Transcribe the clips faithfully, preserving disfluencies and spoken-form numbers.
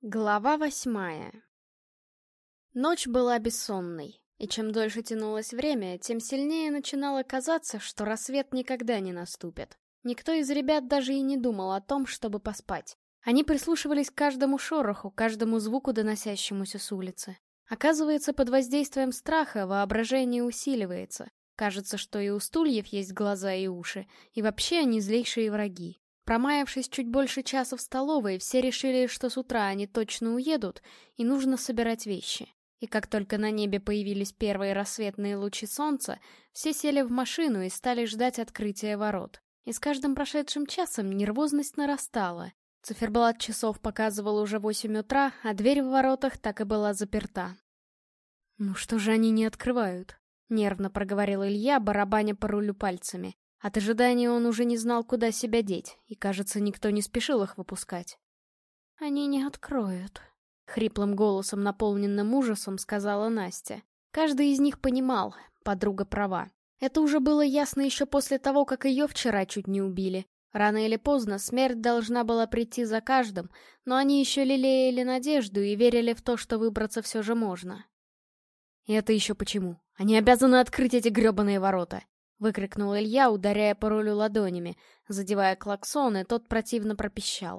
Глава восьмая. Ночь была бессонной, и чем дольше тянулось время, тем сильнее начинало казаться, что рассвет никогда не наступит. Никто из ребят даже и не думал о том, чтобы поспать. Они прислушивались к каждому шороху, каждому звуку, доносящемуся с улицы. Оказывается, под воздействием страха воображение усиливается. Кажется, что и у стульев есть глаза и уши, и вообще они злейшие враги. Промаявшись чуть больше часа в столовой, все решили, что с утра они точно уедут, и нужно собирать вещи. И как только на небе появились первые рассветные лучи солнца, все сели в машину и стали ждать открытия ворот. И с каждым прошедшим часом нервозность нарастала. Циферблат часов показывал уже восемь утра, а дверь в воротах так и была заперта. «Ну что же они не открывают?» — нервно проговорил Илья, барабаня по рулю пальцами. От ожидания он уже не знал, куда себя деть, и, кажется, никто не спешил их выпускать. «Они не откроют», — хриплым голосом, наполненным ужасом, сказала Настя. Каждый из них понимал, подруга права. Это уже было ясно еще после того, как ее вчера чуть не убили. Рано или поздно смерть должна была прийти за каждым, но они еще лелеяли надежду и верили в то, что выбраться все же можно. «И это еще почему? Они обязаны открыть эти гребаные ворота!» — выкрикнул Илья, ударяя по рулю ладонями. Задевая клаксон, и тот противно пропищал.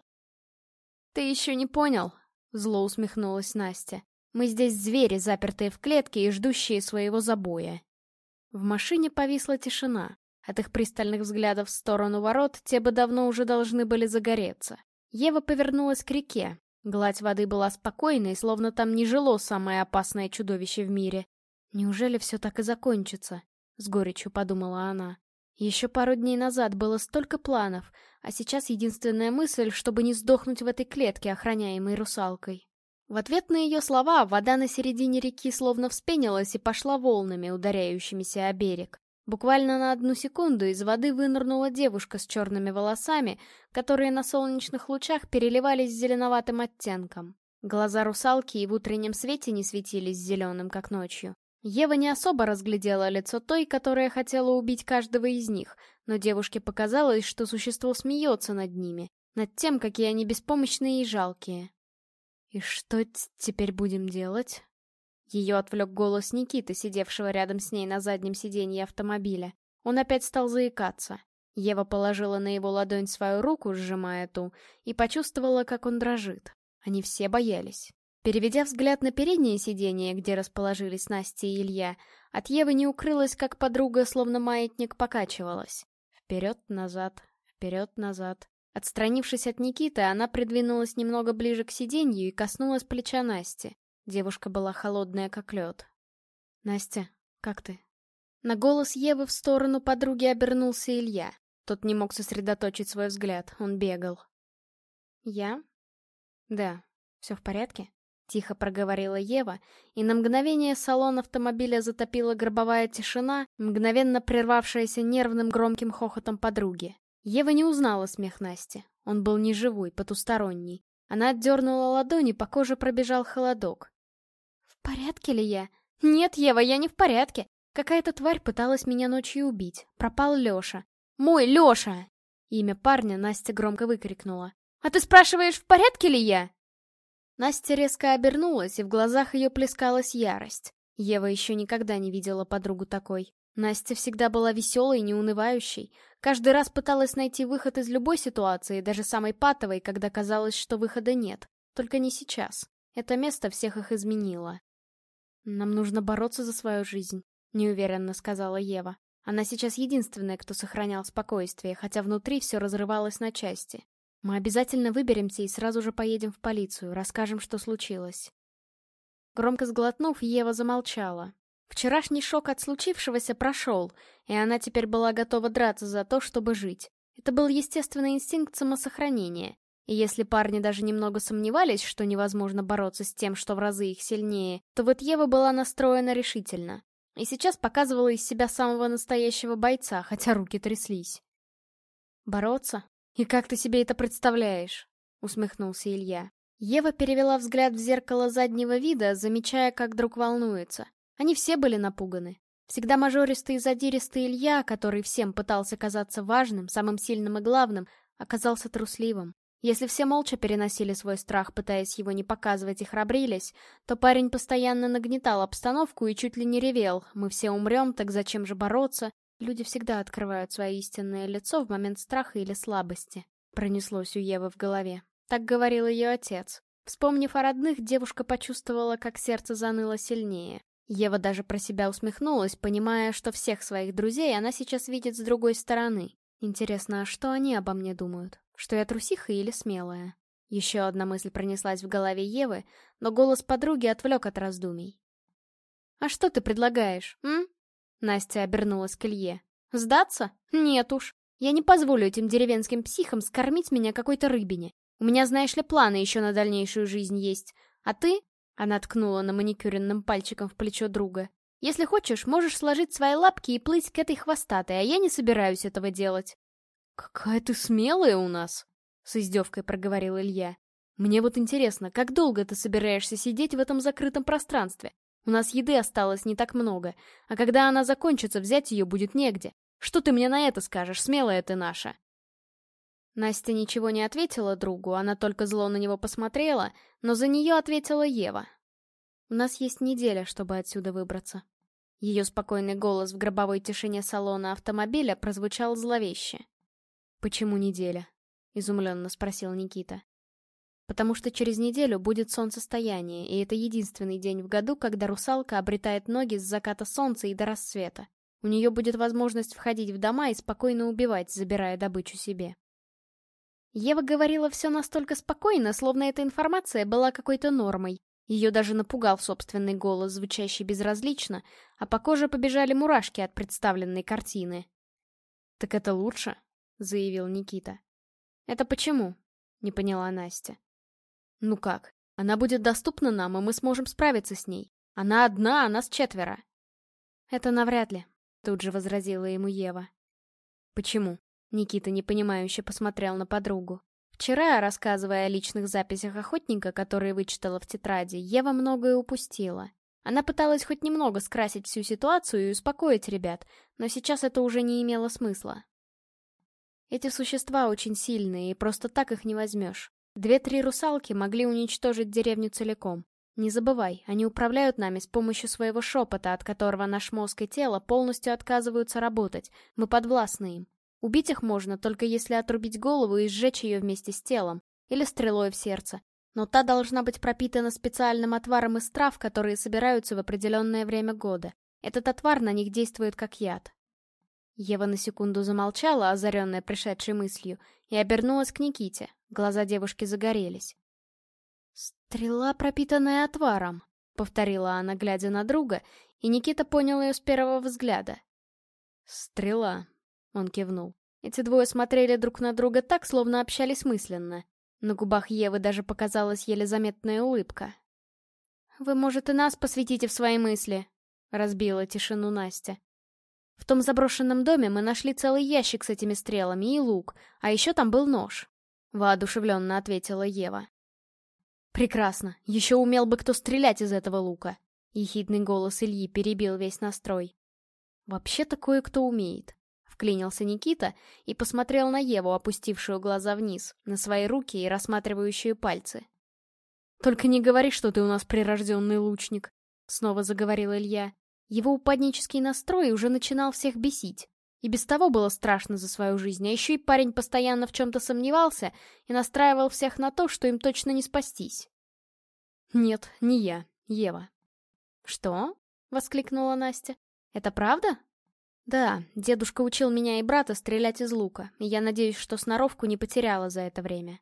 «Ты еще не понял?» — зло усмехнулась Настя. «Мы здесь звери, запертые в клетке и ждущие своего забоя». В машине повисла тишина. От их пристальных взглядов в сторону ворот те бы давно уже должны были загореться. Ева повернулась к реке. Гладь воды была спокойной, словно там не жило самое опасное чудовище в мире. Неужели все так и закончится? — с горечью подумала она. Еще пару дней назад было столько планов, а сейчас единственная мысль, чтобы не сдохнуть в этой клетке, охраняемой русалкой. В ответ на ее слова вода на середине реки словно вспенилась и пошла волнами, ударяющимися о берег. Буквально на одну секунду из воды вынырнула девушка с черными волосами, которые на солнечных лучах переливались зеленоватым оттенком. Глаза русалки и в утреннем свете не светились зеленым, как ночью. Ева не особо разглядела лицо той, которая хотела убить каждого из них, но девушке показалось, что существо смеется над ними, над тем, какие они беспомощные и жалкие. «И что теперь будем делать?» Ее отвлек голос Никиты, сидевшего рядом с ней на заднем сиденье автомобиля. Он опять стал заикаться. Ева положила на его ладонь свою руку, сжимая ту, и почувствовала, как он дрожит. Они все боялись. Переведя взгляд на переднее сиденье, где расположились Настя и Илья, от Евы не укрылась, как подруга, словно маятник, покачивалась. Вперед-назад, вперед-назад. Отстранившись от Никиты, она придвинулась немного ближе к сиденью и коснулась плеча Насти. Девушка была холодная, как лед. «Настя, как ты?» На голос Евы в сторону подруги обернулся Илья. Тот не мог сосредоточить свой взгляд, он бегал. «Я?» «Да. Все в порядке?» — тихо проговорила Ева, и на мгновение салон автомобиля затопила гробовая тишина, мгновенно прервавшаяся нервным громким хохотом подруги. Ева не узнала смех Насти. Он был неживой, потусторонний. Она отдернула ладони, по коже пробежал холодок. «В порядке ли я?» «Нет, Ева, я не в порядке. Какая-то тварь пыталась меня ночью убить. Пропал Леша. Мой Леша!» Имя парня Настя громко выкрикнула. «А ты спрашиваешь, в порядке ли я?» Настя резко обернулась, и в глазах ее плескалась ярость. Ева еще никогда не видела подругу такой. Настя всегда была веселой и неунывающей. Каждый раз пыталась найти выход из любой ситуации, даже самой патовой, когда казалось, что выхода нет. Только не сейчас. Это место всех их изменило. «Нам нужно бороться за свою жизнь», — неуверенно сказала Ева. Она сейчас единственная, кто сохранял спокойствие, хотя внутри все разрывалось на части. «Мы обязательно выберемся и сразу же поедем в полицию, расскажем, что случилось». Громко сглотнув, Ева замолчала. Вчерашний шок от случившегося прошел, и она теперь была готова драться за то, чтобы жить. Это был естественный инстинкт самосохранения. И если парни даже немного сомневались, что невозможно бороться с тем, что в разы их сильнее, то вот Ева была настроена решительно. И сейчас показывала из себя самого настоящего бойца, хотя руки тряслись. «Бороться? И как ты себе это представляешь?» — усмехнулся Илья. Ева перевела взгляд в зеркало заднего вида, замечая, как друг волнуется. Они все были напуганы. Всегда мажористый и задиристый Илья, который всем пытался казаться важным, самым сильным и главным, оказался трусливым. Если все молча переносили свой страх, пытаясь его не показывать и храбрились, то парень постоянно нагнетал обстановку и чуть ли не ревел: «Мы все умрем, так зачем же бороться?» Люди всегда открывают свое истинное лицо в момент страха или слабости. Пронеслось у Евы в голове. Так говорил ее отец. Вспомнив о родных, девушка почувствовала, как сердце заныло сильнее. Ева даже про себя усмехнулась, понимая, что всех своих друзей она сейчас видит с другой стороны. Интересно, а что они обо мне думают? Что я трусиха или смелая? Еще одна мысль пронеслась в голове Евы, но голос подруги отвлек от раздумий. «А что ты предлагаешь, м?» Настя обернулась к Илье. «Сдаться? Нет уж. Я не позволю этим деревенским психам скормить меня какой-то рыбине. У меня, знаешь ли, планы еще на дальнейшую жизнь есть. А ты...» Она ткнула на маникюренным пальчиком в плечо друга. «Если хочешь, можешь сложить свои лапки и плыть к этой хвостатой, а я не собираюсь этого делать». «Какая ты смелая у нас!» — с издевкой проговорил Илья. «Мне вот интересно, как долго ты собираешься сидеть в этом закрытом пространстве? У нас еды осталось не так много, а когда она закончится, взять ее будет негде. Что ты мне на это скажешь, смелая ты наша?» Настя ничего не ответила другу, она только зло на него посмотрела, но за нее ответила Ева. «У нас есть неделя, чтобы отсюда выбраться». Ее спокойный голос в гробовой тишине салона автомобиля прозвучал зловеще. «Почему неделя?» — изумленно спросил Никита. «Потому что через неделю будет солнцестояние, и это единственный день в году, когда русалка обретает ноги с заката солнца и до рассвета. У нее будет возможность входить в дома и спокойно убивать, забирая добычу себе». Ева говорила все настолько спокойно, словно эта информация была какой-то нормой. Ее даже напугал собственный голос, звучащий безразлично, а по коже побежали мурашки от представленной картины. «Так это лучше?» — заявил Никита. «Это почему?» — не поняла Настя. «Ну как? Она будет доступна нам, и мы сможем справиться с ней. Она одна, а нас четверо». «Это навряд ли», — тут же возразила ему Ева. «Почему?» — Никита непонимающе посмотрел на подругу. Вчера, рассказывая о личных записях охотника, которые вычитала в тетради, Ева многое упустила. Она пыталась хоть немного скрасить всю ситуацию и успокоить ребят, но сейчас это уже не имело смысла. Эти существа очень сильные, и просто так их не возьмешь. Две-три русалки могли уничтожить деревню целиком. Не забывай, они управляют нами с помощью своего шепота, от которого наш мозг и тело полностью отказываются работать. Мы подвластны им. Убить их можно, только если отрубить голову и сжечь ее вместе с телом, или стрелой в сердце. Но та должна быть пропитана специальным отваром из трав, которые собираются в определенное время года. Этот отвар на них действует как яд. Ева на секунду замолчала, озаренная пришедшей мыслью, и обернулась к Никите. Глаза девушки загорелись. «Стрела, пропитанная отваром», — повторила она, глядя на друга, и Никита понял ее с первого взгляда. «Стрела», — он кивнул. Эти двое смотрели друг на друга так, словно общались мысленно. На губах Евы даже показалась еле заметная улыбка. «Вы, может, и нас посвятите в свои мысли?» — разбила тишину Настя. «В том заброшенном доме мы нашли целый ящик с этими стрелами и лук, а еще там был нож», — воодушевленно ответила Ева. «Прекрасно, еще умел бы кто стрелять из этого лука», — ехидный голос Ильи перебил весь настрой. «Вообще-то кое-кто умеет», — вклинился Никита и посмотрел на Еву, опустившую глаза вниз, на свои руки и рассматривающую пальцы. «Только не говори, что ты у нас прирожденный лучник», — снова заговорил Илья. Его упаднический настрой уже начинал всех бесить. И без того было страшно за свою жизнь, а еще и парень постоянно в чем-то сомневался и настраивал всех на то, что им точно не спастись. «Нет, не я, Ева». «Что?» — воскликнула Настя. «Это правда?» «Да, дедушка учил меня и брата стрелять из лука, и я надеюсь, что сноровку не потеряла за это время».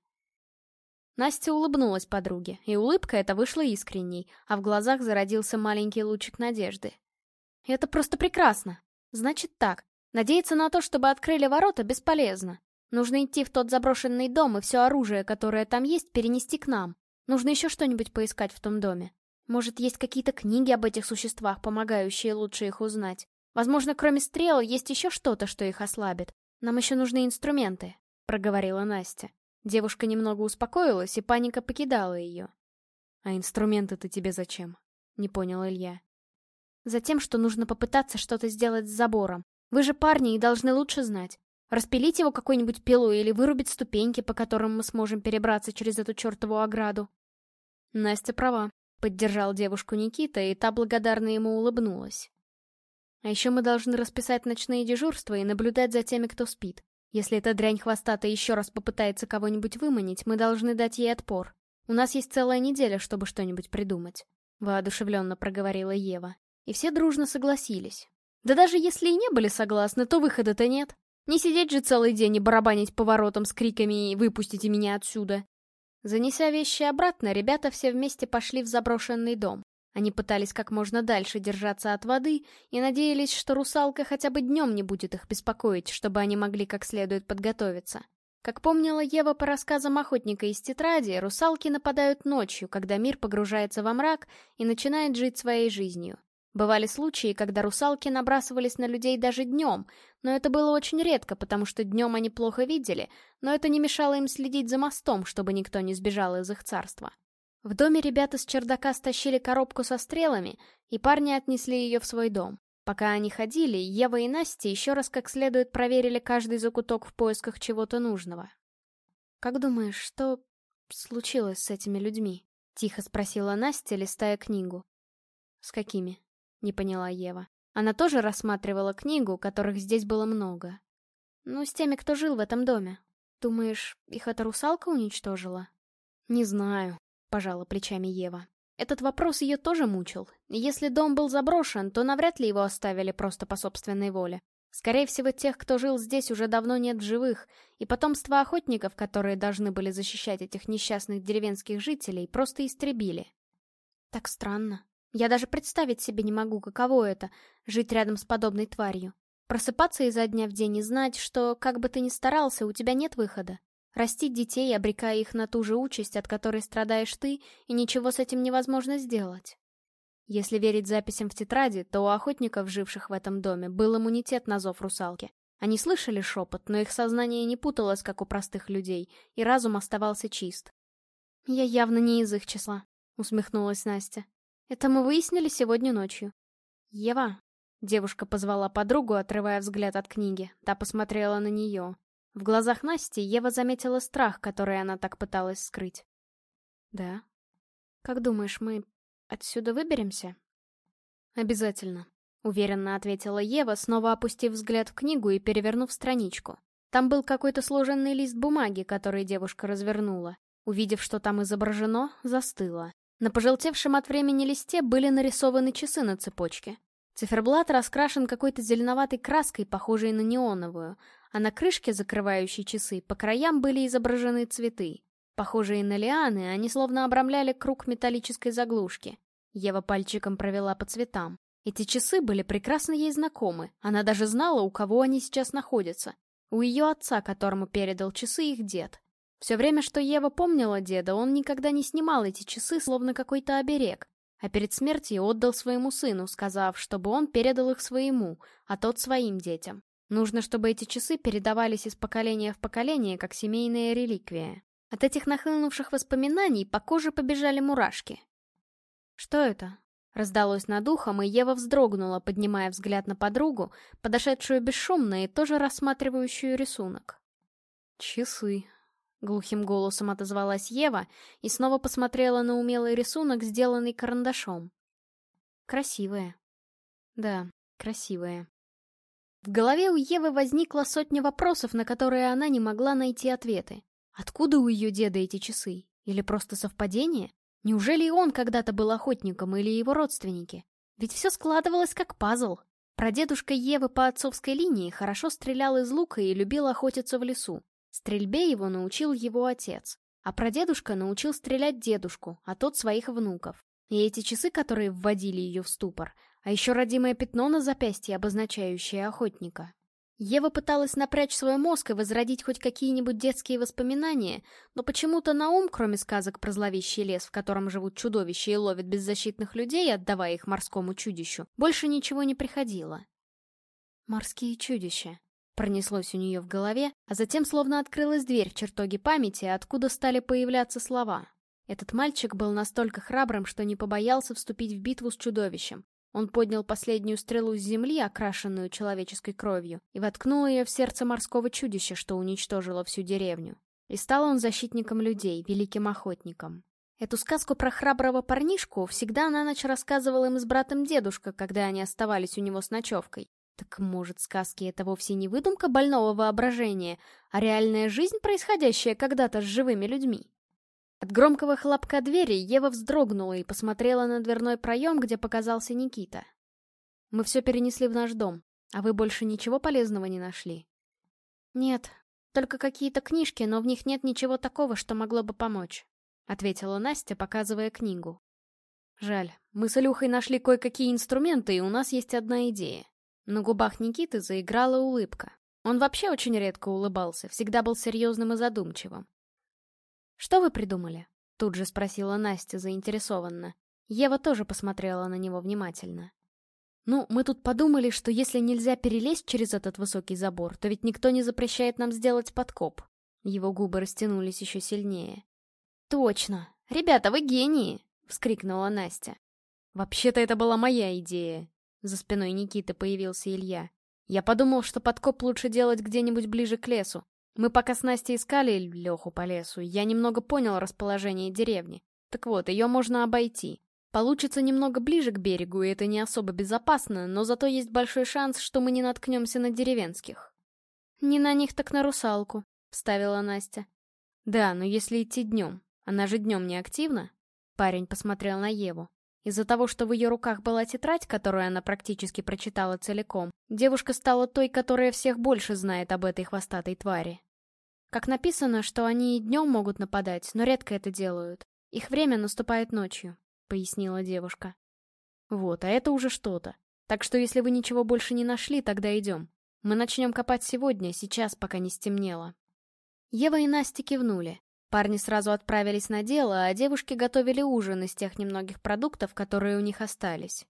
Настя улыбнулась подруге, и улыбка эта вышла искренней, а в глазах зародился маленький лучик надежды. «Это просто прекрасно. Значит так, надеяться на то, чтобы открыли ворота, бесполезно. Нужно идти в тот заброшенный дом и все оружие, которое там есть, перенести к нам. Нужно еще что-нибудь поискать в том доме. Может, есть какие-то книги об этих существах, помогающие лучше их узнать. Возможно, кроме стрел, есть еще что-то, что их ослабит. Нам еще нужны инструменты», — проговорила Настя. Девушка немного успокоилась, и паника покидала ее. «А инструменты-то тебе зачем?» — не понял Илья. «Затем, что нужно попытаться что-то сделать с забором. Вы же парни и должны лучше знать. Распилить его какой-нибудь пилой или вырубить ступеньки, по которым мы сможем перебраться через эту чертову ограду. Настя права, поддержал девушку Никита, и та благодарно ему улыбнулась. А еще мы должны расписать ночные дежурства и наблюдать за теми, кто спит. Если эта дрянь хвостатая еще раз попытается кого-нибудь выманить, мы должны дать ей отпор. У нас есть целая неделя, чтобы что-нибудь придумать. Воодушевленно проговорила Ева. И все дружно согласились. Да даже если и не были согласны, то выхода-то нет. Не сидеть же целый день и барабанить по воротам с криками «Выпустите меня отсюда!». Занеся вещи обратно, ребята все вместе пошли в заброшенный дом. Они пытались как можно дальше держаться от воды и надеялись, что русалка хотя бы днем не будет их беспокоить, чтобы они могли как следует подготовиться. Как помнила Ева по рассказам охотника из тетради, русалки нападают ночью, когда мир погружается во мрак и начинает жить своей жизнью. Бывали случаи, когда русалки набрасывались на людей даже днем, но это было очень редко, потому что днем они плохо видели, но это не мешало им следить за мостом, чтобы никто не сбежал из их царства. В доме ребята с чердака стащили коробку со стрелами, и парни отнесли ее в свой дом. Пока они ходили, Ева и Настя еще раз как следует проверили каждый закуток в поисках чего-то нужного. «Как думаешь, что случилось с этими людьми?» — тихо спросила Настя, листая книгу. «С какими?» — не поняла Ева. Она тоже рассматривала книгу, которых здесь было много. «Ну, с теми, кто жил в этом доме. Думаешь, их эта русалка уничтожила?» «Не знаю», — пожала плечами Ева. Этот вопрос ее тоже мучил. Если дом был заброшен, то навряд ли его оставили просто по собственной воле. Скорее всего, тех, кто жил здесь, уже давно нет в живых, и потомство охотников, которые должны были защищать этих несчастных деревенских жителей, просто истребили. Так странно. Я даже представить себе не могу, каково это — жить рядом с подобной тварью. Просыпаться изо дня в день и знать, что, как бы ты ни старался, у тебя нет выхода. Растить детей, обрекая их на ту же участь, от которой страдаешь ты, и ничего с этим невозможно сделать. Если верить записям в тетради, то у охотников, живших в этом доме, был иммунитет на зов русалки. Они слышали шепот, но их сознание не путалось, как у простых людей, и разум оставался чист. «Я явно не из их числа», — усмехнулась Настя. «Это мы выяснили сегодня ночью». «Ева», — девушка позвала подругу, отрывая взгляд от книги. Та посмотрела на нее. В глазах Насти Ева заметила страх, который она так пыталась скрыть. «Да? Как думаешь, мы отсюда выберемся?» «Обязательно», — уверенно ответила Ева, снова опустив взгляд в книгу и перевернув страничку. Там был какой-то сложенный лист бумаги, который девушка развернула. Увидев, что там изображено, застыла. На пожелтевшем от времени листе были нарисованы часы на цепочке. Циферблат раскрашен какой-то зеленоватой краской, похожей на неоновую, а на крышке, закрывающей часы, по краям были изображены цветы. Похожие на лианы, они словно обрамляли круг металлической заглушки. Ева пальчиком провела по цветам. Эти часы были прекрасно ей знакомы, она даже знала, у кого они сейчас находятся. У ее отца, которому передал часы их дед. Все время, что Ева помнила деда, он никогда не снимал эти часы, словно какой-то оберег. А перед смертью отдал своему сыну, сказав, чтобы он передал их своему, а тот своим детям. Нужно, чтобы эти часы передавались из поколения в поколение, как семейная реликвия. От этих нахлынувших воспоминаний по коже побежали мурашки. «Что это?» — раздалось над ухом, и Ева вздрогнула, поднимая взгляд на подругу, подошедшую бесшумно и тоже рассматривающую рисунок. «Часы», — глухим голосом отозвалась Ева и снова посмотрела на умелый рисунок, сделанный карандашом. «Красивые». «Да, красивые». В голове у Евы возникла сотня вопросов, на которые она не могла найти ответы. Откуда у ее деда эти часы? Или просто совпадение? Неужели и он когда-то был охотником, или его родственники? Ведь все складывалось как пазл. Прадедушка Евы по отцовской линии хорошо стрелял из лука и любил охотиться в лесу. Стрельбе его научил его отец. А прадедушка научил стрелять дедушку, а тот своих внуков. И эти часы, которые вводили ее в ступор, а еще родимое пятно на запястье, обозначающее охотника. Ева пыталась напрячь свой мозг и возродить хоть какие-нибудь детские воспоминания, но почему-то на ум, кроме сказок про зловещий лес, в котором живут чудовища и ловят беззащитных людей, отдавая их морскому чудищу, больше ничего не приходило. «Морские чудища», — пронеслось у нее в голове, а затем словно открылась дверь в чертоге памяти, откуда стали появляться слова. Этот мальчик был настолько храбрым, что не побоялся вступить в битву с чудовищем. Он поднял последнюю стрелу с земли, окрашенную человеческой кровью, и воткнул ее в сердце морского чудища, что уничтожило всю деревню. И стал он защитником людей, великим охотником. Эту сказку про храброго парнишку всегда на ночь рассказывал им с братом дедушка, когда они оставались у него с ночевкой. Так может, сказки — это вовсе не выдумка больного воображения, а реальная жизнь, происходящая когда-то с живыми людьми? От громкого хлопка двери Ева вздрогнула и посмотрела на дверной проем, где показался Никита. «Мы все перенесли в наш дом, а вы больше ничего полезного не нашли?» «Нет, только какие-то книжки, но в них нет ничего такого, что могло бы помочь», — ответила Настя, показывая книгу. «Жаль, мы с Илюхой нашли кое-какие инструменты, и у нас есть одна идея». На губах Никиты заиграла улыбка. Он вообще очень редко улыбался, всегда был серьезным и задумчивым. «Что вы придумали?» — тут же спросила Настя заинтересованно. Ева тоже посмотрела на него внимательно. «Ну, мы тут подумали, что если нельзя перелезть через этот высокий забор, то ведь никто не запрещает нам сделать подкоп». Его губы растянулись еще сильнее. «Точно! Ребята, вы гении!» — вскрикнула Настя. «Вообще-то это была моя идея». За спиной Никиты появился Илья. «Я подумал, что подкоп лучше делать где-нибудь ближе к лесу. Мы пока с Настей искали Леху по лесу, я немного понял расположение деревни. Так вот, ее можно обойти. Получится немного ближе к берегу, и это не особо безопасно, но зато есть большой шанс, что мы не наткнемся на деревенских». «Не на них, так на русалку», — вставила Настя. «Да, но если идти днем. Она же днем не активна?» Парень посмотрел на Еву. Из-за того, что в ее руках была тетрадь, которую она практически прочитала целиком, девушка стала той, которая всех больше знает об этой хвостатой твари. Как написано, что они и днем могут нападать, но редко это делают. Их время наступает ночью, — пояснила девушка. Вот, а это уже что-то. Так что если вы ничего больше не нашли, тогда идем. Мы начнем копать сегодня, сейчас, пока не стемнело. Ева и Настя кивнули. Парни сразу отправились на дело, а девушки готовили ужин из тех немногих продуктов, которые у них остались.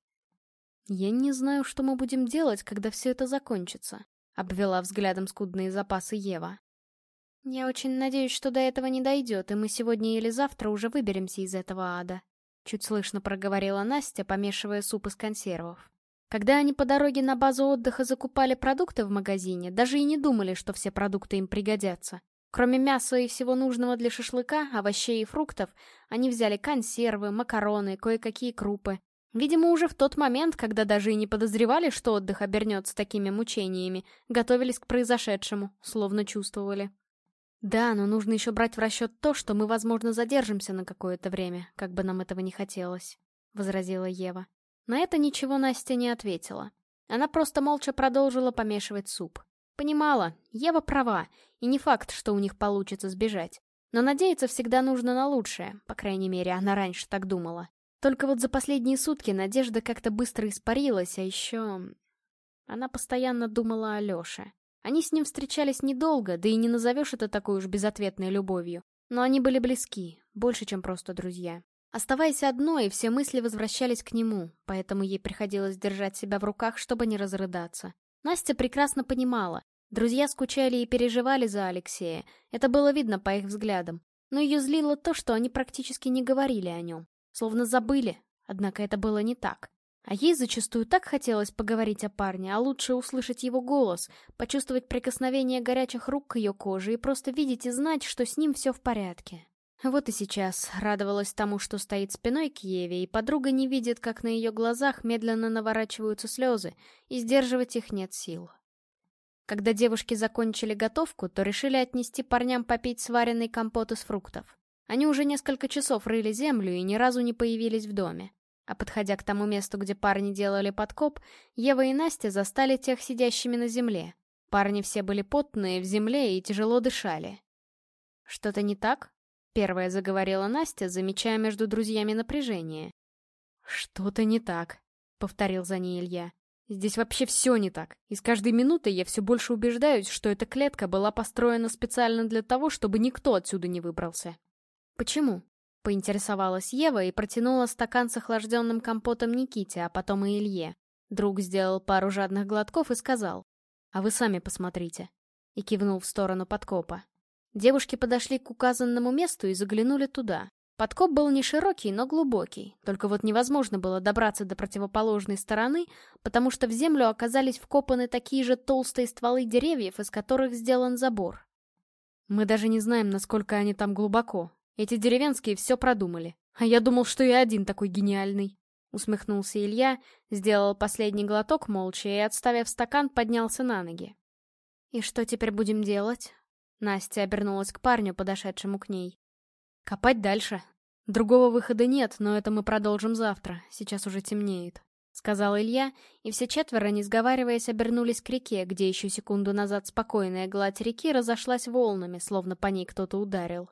«Я не знаю, что мы будем делать, когда все это закончится», — обвела взглядом скудные запасы Ева. «Я очень надеюсь, что до этого не дойдет, и мы сегодня или завтра уже выберемся из этого ада», — чуть слышно проговорила Настя, помешивая суп из консервов. Когда они по дороге на базу отдыха закупали продукты в магазине, даже и не думали, что все продукты им пригодятся. Кроме мяса и всего нужного для шашлыка, овощей и фруктов, они взяли консервы, макароны, кое-какие крупы. Видимо, уже в тот момент, когда даже и не подозревали, что отдых обернется такими мучениями, готовились к произошедшему, словно чувствовали. «Да, но нужно еще брать в расчет то, что мы, возможно, задержимся на какое-то время, как бы нам этого не хотелось», — возразила Ева. На это ничего Настя не ответила. Она просто молча продолжила помешивать суп. Понимала, Ева права, и не факт, что у них получится сбежать. Но надеяться всегда нужно на лучшее, по крайней мере, она раньше так думала. Только вот за последние сутки надежда как-то быстро испарилась, а еще... Она постоянно думала о Леше. Они с ним встречались недолго, да и не назовешь это такой уж безответной любовью. Но они были близки, больше, чем просто друзья. Оставаясь одной, все мысли возвращались к нему, поэтому ей приходилось держать себя в руках, чтобы не разрыдаться. Настя прекрасно понимала. Друзья скучали и переживали за Алексея. Это было видно по их взглядам. Но ее злило то, что они практически не говорили о нем. Словно забыли. Однако это было не так. А ей зачастую так хотелось поговорить о парне, а лучше услышать его голос, почувствовать прикосновение горячих рук к ее коже и просто видеть и знать, что с ним все в порядке. Вот и сейчас радовалась тому, что стоит спиной к Еве, и подруга не видит, как на ее глазах медленно наворачиваются слезы, и сдерживать их нет сил. Когда девушки закончили готовку, то решили отнести парням попить сваренный компот из фруктов. Они уже несколько часов рыли землю и ни разу не появились в доме. А подходя к тому месту, где парни делали подкоп, Ева и Настя застали тех сидящими на земле. Парни все были потные в земле и тяжело дышали. «Что-то не так?» — первая заговорила Настя, замечая между друзьями напряжение. «Что-то не так», — повторил за ней Илья. «Здесь вообще все не так, и с каждой минутой я все больше убеждаюсь, что эта клетка была построена специально для того, чтобы никто отсюда не выбрался». «Почему?» — поинтересовалась Ева и протянула стакан с охлажденным компотом Никите, а потом и Илье. Друг сделал пару жадных глотков и сказал: «А вы сами посмотрите», и кивнул в сторону подкопа. Девушки подошли к указанному месту и заглянули туда. Подкоп был не широкий, но глубокий, только вот невозможно было добраться до противоположной стороны, потому что в землю оказались вкопаны такие же толстые стволы деревьев, из которых сделан забор. Мы даже не знаем, насколько они там глубоко. Эти деревенские все продумали. А я думал, что я один такой гениальный. Усмехнулся Илья, сделал последний глоток молча и, отставив стакан, поднялся на ноги. «И что теперь будем делать?» Настя обернулась к парню, подошедшему к ней. «Копать дальше. Другого выхода нет, но это мы продолжим завтра. Сейчас уже темнеет», — сказал Илья, и все четверо, не сговариваясь, обернулись к реке, где еще секунду назад спокойная гладь реки разошлась волнами, словно по ней кто-то ударил.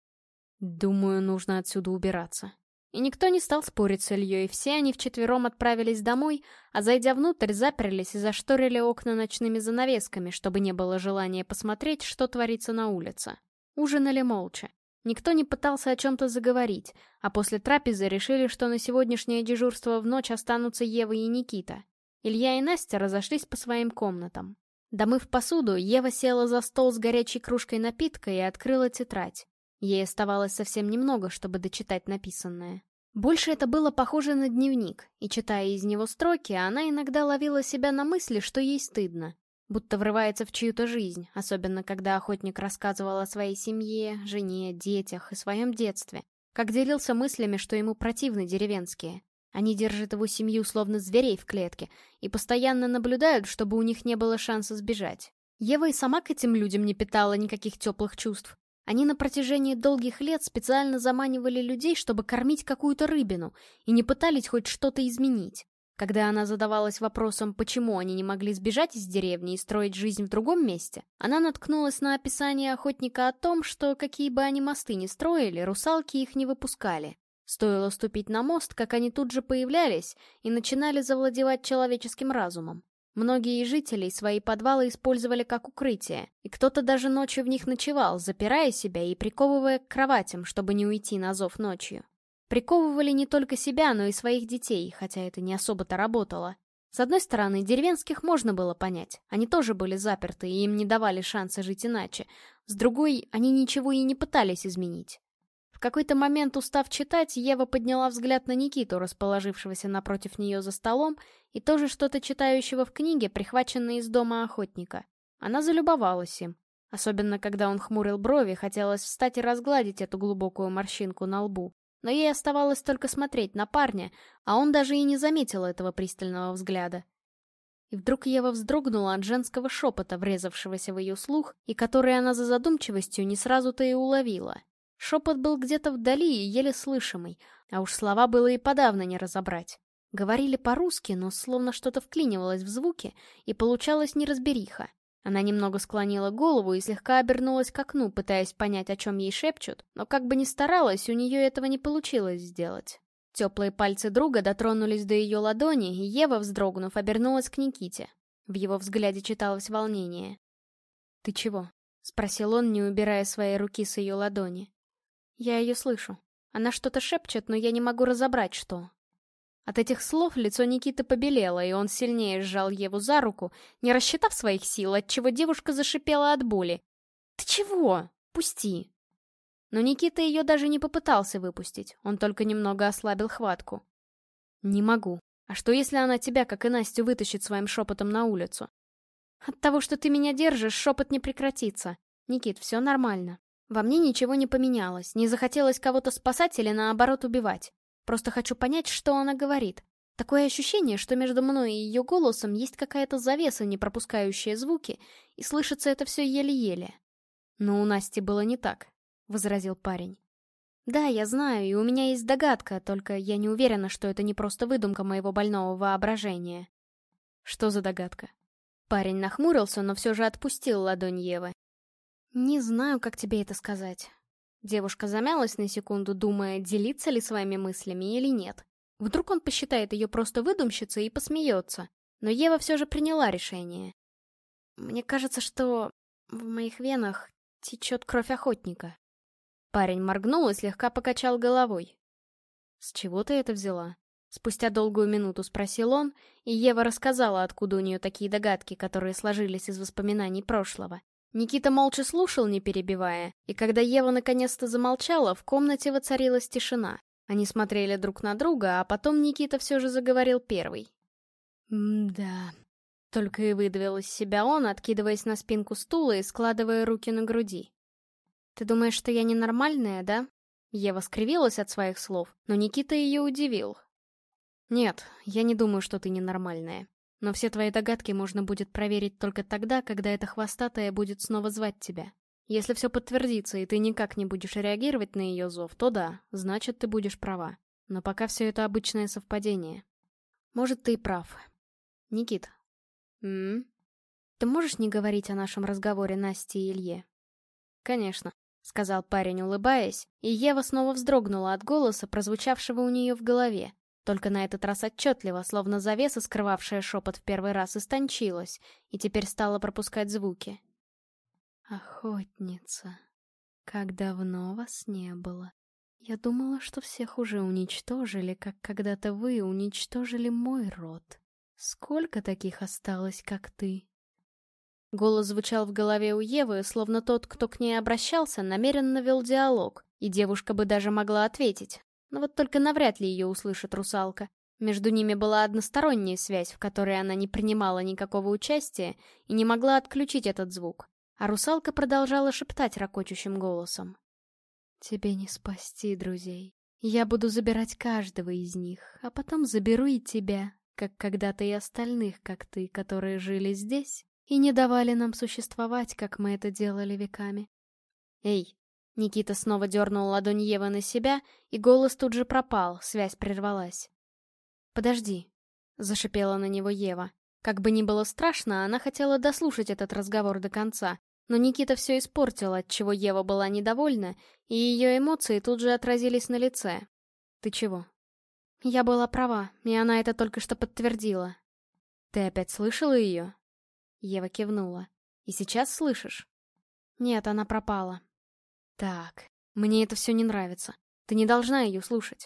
«Думаю, нужно отсюда убираться». И никто не стал спорить с Ильей, все они вчетвером отправились домой, а зайдя внутрь, заперлись и зашторили окна ночными занавесками, чтобы не было желания посмотреть, что творится на улице. Ужинали молча. Никто не пытался о чем-то заговорить, а после трапезы решили, что на сегодняшнее дежурство в ночь останутся Ева и Никита. Илья и Настя разошлись по своим комнатам. Домыв посуду, Ева села за стол с горячей кружкой напитка и открыла тетрадь. Ей оставалось совсем немного, чтобы дочитать написанное. Больше это было похоже на дневник, и, читая из него строки, она иногда ловила себя на мысли, что ей стыдно. Будто врывается в чью-то жизнь, особенно когда охотник рассказывал о своей семье, жене, детях и своем детстве. Как делился мыслями, что ему противны деревенские. Они держат его семью словно зверей в клетке и постоянно наблюдают, чтобы у них не было шанса сбежать. Ева и сама к этим людям не питала никаких теплых чувств. Они на протяжении долгих лет специально заманивали людей, чтобы кормить какую-то рыбину, и не пытались хоть что-то изменить. Когда она задавалась вопросом, почему они не могли сбежать из деревни и строить жизнь в другом месте, она наткнулась на описание охотника о том, что какие бы они мосты ни строили, русалки их не выпускали. Стоило ступить на мост, как они тут же появлялись и начинали завладевать человеческим разумом. Многие жители свои подвалы использовали как укрытие, и кто-то даже ночью в них ночевал, запирая себя и приковывая к кроватям, чтобы не уйти на зов ночью. Приковывали не только себя, но и своих детей, хотя это не особо-то работало. С одной стороны, деревенских можно было понять, они тоже были заперты и им не давали шанса жить иначе. С другой, они ничего и не пытались изменить. В какой-то момент, устав читать, Ева подняла взгляд на Никиту, расположившегося напротив нее за столом, и тоже что-то читающего в книге, прихваченной из дома охотника. Она залюбовалась им. Особенно, когда он хмурил брови, хотелось встать и разгладить эту глубокую морщинку на лбу. Но ей оставалось только смотреть на парня, а он даже и не заметил этого пристального взгляда. И вдруг Ева вздрогнула от женского шепота, врезавшегося в ее слух, и который она за задумчивостью не сразу-то и уловила. Шепот был где-то вдали и еле слышимый, а уж слова было и подавно не разобрать. Говорили по-русски, но словно что-то вклинивалось в звуки, и получалась неразбериха. Она немного склонила голову и слегка обернулась к окну, пытаясь понять, о чем ей шепчут, но как бы ни старалась, у нее этого не получилось сделать. Теплые пальцы друга дотронулись до ее ладони, и Ева, вздрогнув, обернулась к Никите. В его взгляде читалось волнение. «Ты чего?» — спросил он, не убирая своей руки с ее ладони. «Я ее слышу. Она что-то шепчет, но я не могу разобрать, что». От этих слов лицо Никиты побелело, и он сильнее сжал Еву за руку, не рассчитав своих сил, отчего девушка зашипела от боли. «Ты чего? Пусти!» Но Никита ее даже не попытался выпустить, он только немного ослабил хватку. «Не могу. А что, если она тебя, как и Настю, вытащит своим шепотом на улицу?» «От того, что ты меня держишь, шепот не прекратится. Никит, все нормально. Во мне ничего не поменялось, не захотелось кого-то спасать или, наоборот, убивать. Просто хочу понять, что она говорит. Такое ощущение, что между мной и ее голосом есть какая-то завеса, не пропускающая звуки, и слышится это все еле-еле». «Но у Насти было не так», — возразил парень. «Да, я знаю, и у меня есть догадка, только я не уверена, что это не просто выдумка моего больного воображения». «Что за догадка?» Парень нахмурился, но все же отпустил ладонь Евы. «Не знаю, как тебе это сказать». Девушка замялась на секунду, думая, делиться ли своими мыслями или нет. Вдруг он посчитает ее просто выдумщицей и посмеется. Но Ева все же приняла решение. «Мне кажется, что в моих венах течет кровь охотника». Парень моргнул и слегка покачал головой. «С чего ты это взяла?» Спустя долгую минуту спросил он, и Ева рассказала, откуда у нее такие догадки, которые сложились из воспоминаний прошлого. Никита молча слушал, не перебивая, и когда Ева наконец-то замолчала, в комнате воцарилась тишина. Они смотрели друг на друга, а потом Никита все же заговорил первый. «М-да...» Только и выдавил из себя он, откидываясь на спинку стула и складывая руки на груди. «Ты думаешь, что я ненормальная, да?» Ева скривилась от своих слов, но Никита ее удивил. «Нет, я не думаю, что ты ненормальная. Но все твои догадки можно будет проверить только тогда, когда эта хвостатая будет снова звать тебя. Если все подтвердится, и ты никак не будешь реагировать на ее зов, то да, значит, ты будешь права. Но пока все это обычное совпадение. Может, ты и прав. Никит, м? Ты можешь не говорить о нашем разговоре Насте и Илье?» «Конечно», — сказал парень, улыбаясь, и Ева снова вздрогнула от голоса, прозвучавшего у нее в голове. Только на этот раз отчетливо, словно завеса, скрывавшая шепот в первый раз, истончилась, и теперь стала пропускать звуки. «Охотница, как давно вас не было. Я думала, что всех уже уничтожили, как когда-то вы уничтожили мой род. Сколько таких осталось, как ты?» Голос звучал в голове у Евы, словно тот, кто к ней обращался, намеренно вел диалог, и девушка бы даже могла ответить. Но вот только навряд ли ее услышит русалка. Между ними была односторонняя связь, в которой она не принимала никакого участия и не могла отключить этот звук. А русалка продолжала шептать ракочущим голосом. «Тебе не спасти друзей. Я буду забирать каждого из них, а потом заберу и тебя, как когда-то и остальных, как ты, которые жили здесь и не давали нам существовать, как мы это делали веками». «Эй!» Никита снова дернул ладонь Евы на себя, и голос тут же пропал, связь прервалась. «Подожди», — зашипела на него Ева. Как бы ни было страшно, она хотела дослушать этот разговор до конца, но Никита все испортил, отчего Ева была недовольна, и ее эмоции тут же отразились на лице. «Ты чего?» «Я была права, и она это только что подтвердила». «Ты опять слышала ее?» Ева кивнула. «И сейчас слышишь?» «Нет, она пропала». «Так, мне это все не нравится. Ты не должна ее слушать».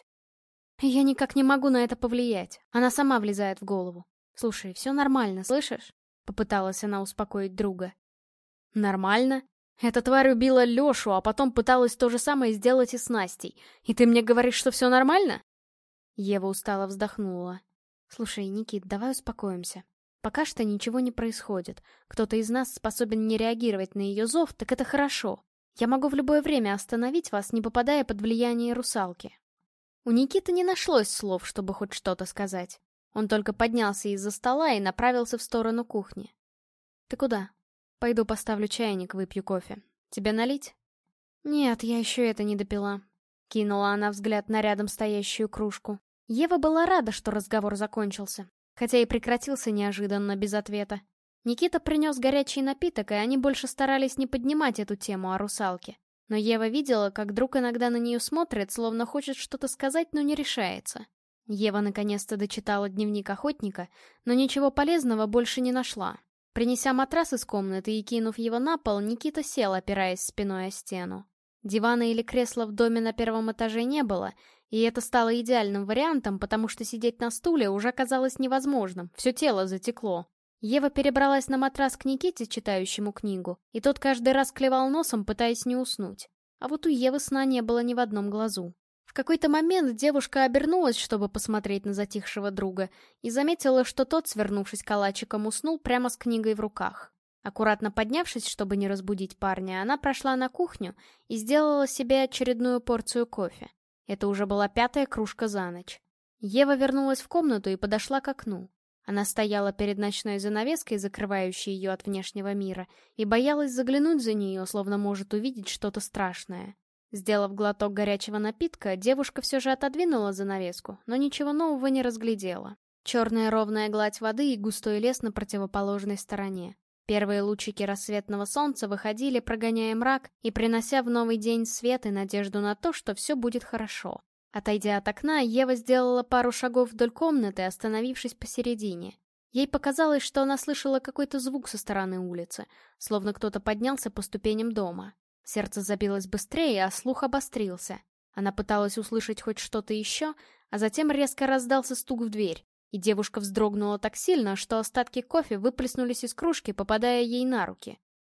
«Я никак не могу на это повлиять. Она сама влезает в голову. Слушай, все нормально, слышишь?» Попыталась она успокоить друга. «Нормально? Эта тварь убила Лешу, а потом пыталась то же самое сделать и с Настей. И ты мне говоришь, что все нормально?» Ева устало вздохнула. «Слушай, Никит, давай успокоимся. Пока что ничего не происходит. Кто-то из нас способен не реагировать на ее зов, так это хорошо. Я могу в любое время остановить вас, не попадая под влияние русалки». У Никиты не нашлось слов, чтобы хоть что-то сказать. Он только поднялся из-за стола и направился в сторону кухни. «Ты куда?» «Пойду поставлю чайник, выпью кофе. Тебе налить?» «Нет, я еще это не допила». Кинула она взгляд на рядом стоящую кружку. Ева была рада, что разговор закончился, хотя и прекратился неожиданно, без ответа. Никита принес горячий напиток, и они больше старались не поднимать эту тему о русалке. Но Ева видела, как друг иногда на нее смотрит, словно хочет что-то сказать, но не решается. Ева наконец-то дочитала дневник охотника, но ничего полезного больше не нашла. Принеся матрас из комнаты и кинув его на пол, Никита сел, опираясь спиной о стену. Дивана или кресла в доме на первом этаже не было, и это стало идеальным вариантом, потому что сидеть на стуле уже казалось невозможным, все тело затекло. Ева перебралась на матрас к Никите, читающему книгу, и тот каждый раз клевал носом, пытаясь не уснуть. А вот у Евы сна не было ни в одном глазу. В какой-то момент девушка обернулась, чтобы посмотреть на затихшего друга, и заметила, что тот, свернувшись калачиком, уснул прямо с книгой в руках. Аккуратно поднявшись, чтобы не разбудить парня, она прошла на кухню и сделала себе очередную порцию кофе. Это уже была пятая кружка за ночь. Ева вернулась в комнату и подошла к окну. Она стояла перед ночной занавеской, закрывающей ее от внешнего мира, и боялась заглянуть за нее, словно может увидеть что-то страшное. Сделав глоток горячего напитка, девушка все же отодвинула занавеску, но ничего нового не разглядела. Черная ровная гладь воды и густой лес на противоположной стороне. Первые лучики рассветного солнца выходили, прогоняя мрак и принося в новый день свет и надежду на то, что все будет хорошо. Отойдя от окна, Ева сделала пару шагов вдоль комнаты, остановившись посередине. Ей показалось, что она слышала какой-то звук со стороны улицы, словно кто-то поднялся по ступеням дома. Сердце забилось быстрее, а слух обострился. Она пыталась услышать хоть что-то еще, а затем резко раздался стук в дверь, и девушка вздрогнула так сильно, что остатки кофе выплеснулись из кружки, попадая ей на руки.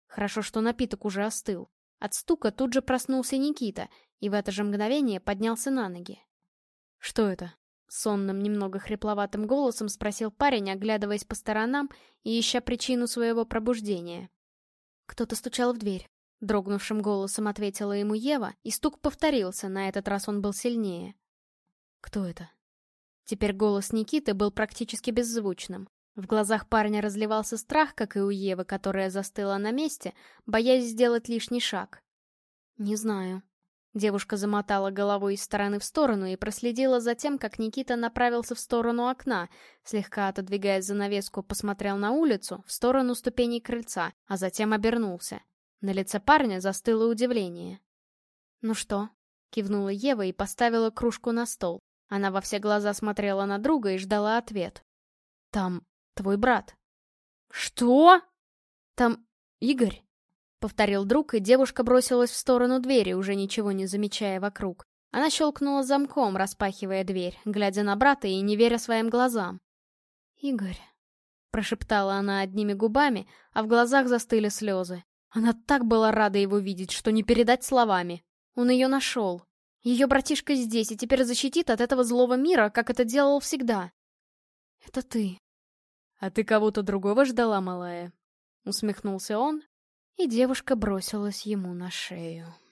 Хорошо, что напиток уже остыл. От стука тут же проснулся Никита, и в это же мгновение поднялся на ноги. «Что это?» — сонным, немного хрипловатым голосом спросил парень, оглядываясь по сторонам и ища причину своего пробуждения. «Кто-то стучал в дверь», — дрогнувшим голосом ответила ему Ева, и стук повторился, на этот раз он был сильнее. «Кто это?» Теперь голос Никиты был практически беззвучным. В глазах парня разливался страх, как и у Евы, которая застыла на месте, боясь сделать лишний шаг. «Не знаю». Девушка замотала головой из стороны в сторону и проследила за тем, как Никита направился в сторону окна, слегка отодвигая занавеску, посмотрел на улицу, в сторону ступеней крыльца, а затем обернулся. На лице парня застыло удивление. «Ну что?» — кивнула Ева и поставила кружку на стол. Она во все глаза смотрела на друга и ждала ответ. «Там твой брат». «Что?» «Там Игорь», — повторил друг, и девушка бросилась в сторону двери, уже ничего не замечая вокруг. Она щелкнула замком, распахивая дверь, глядя на брата и не веря своим глазам. «Игорь», — прошептала она одними губами, а в глазах застыли слезы. Она так была рада его видеть, что не передать словами. Он ее нашел. Ее братишка здесь и теперь защитит от этого злого мира, как это делал всегда. «Это ты». «А ты кого-то другого ждала, малая?» Усмехнулся он, и девушка бросилась ему на шею.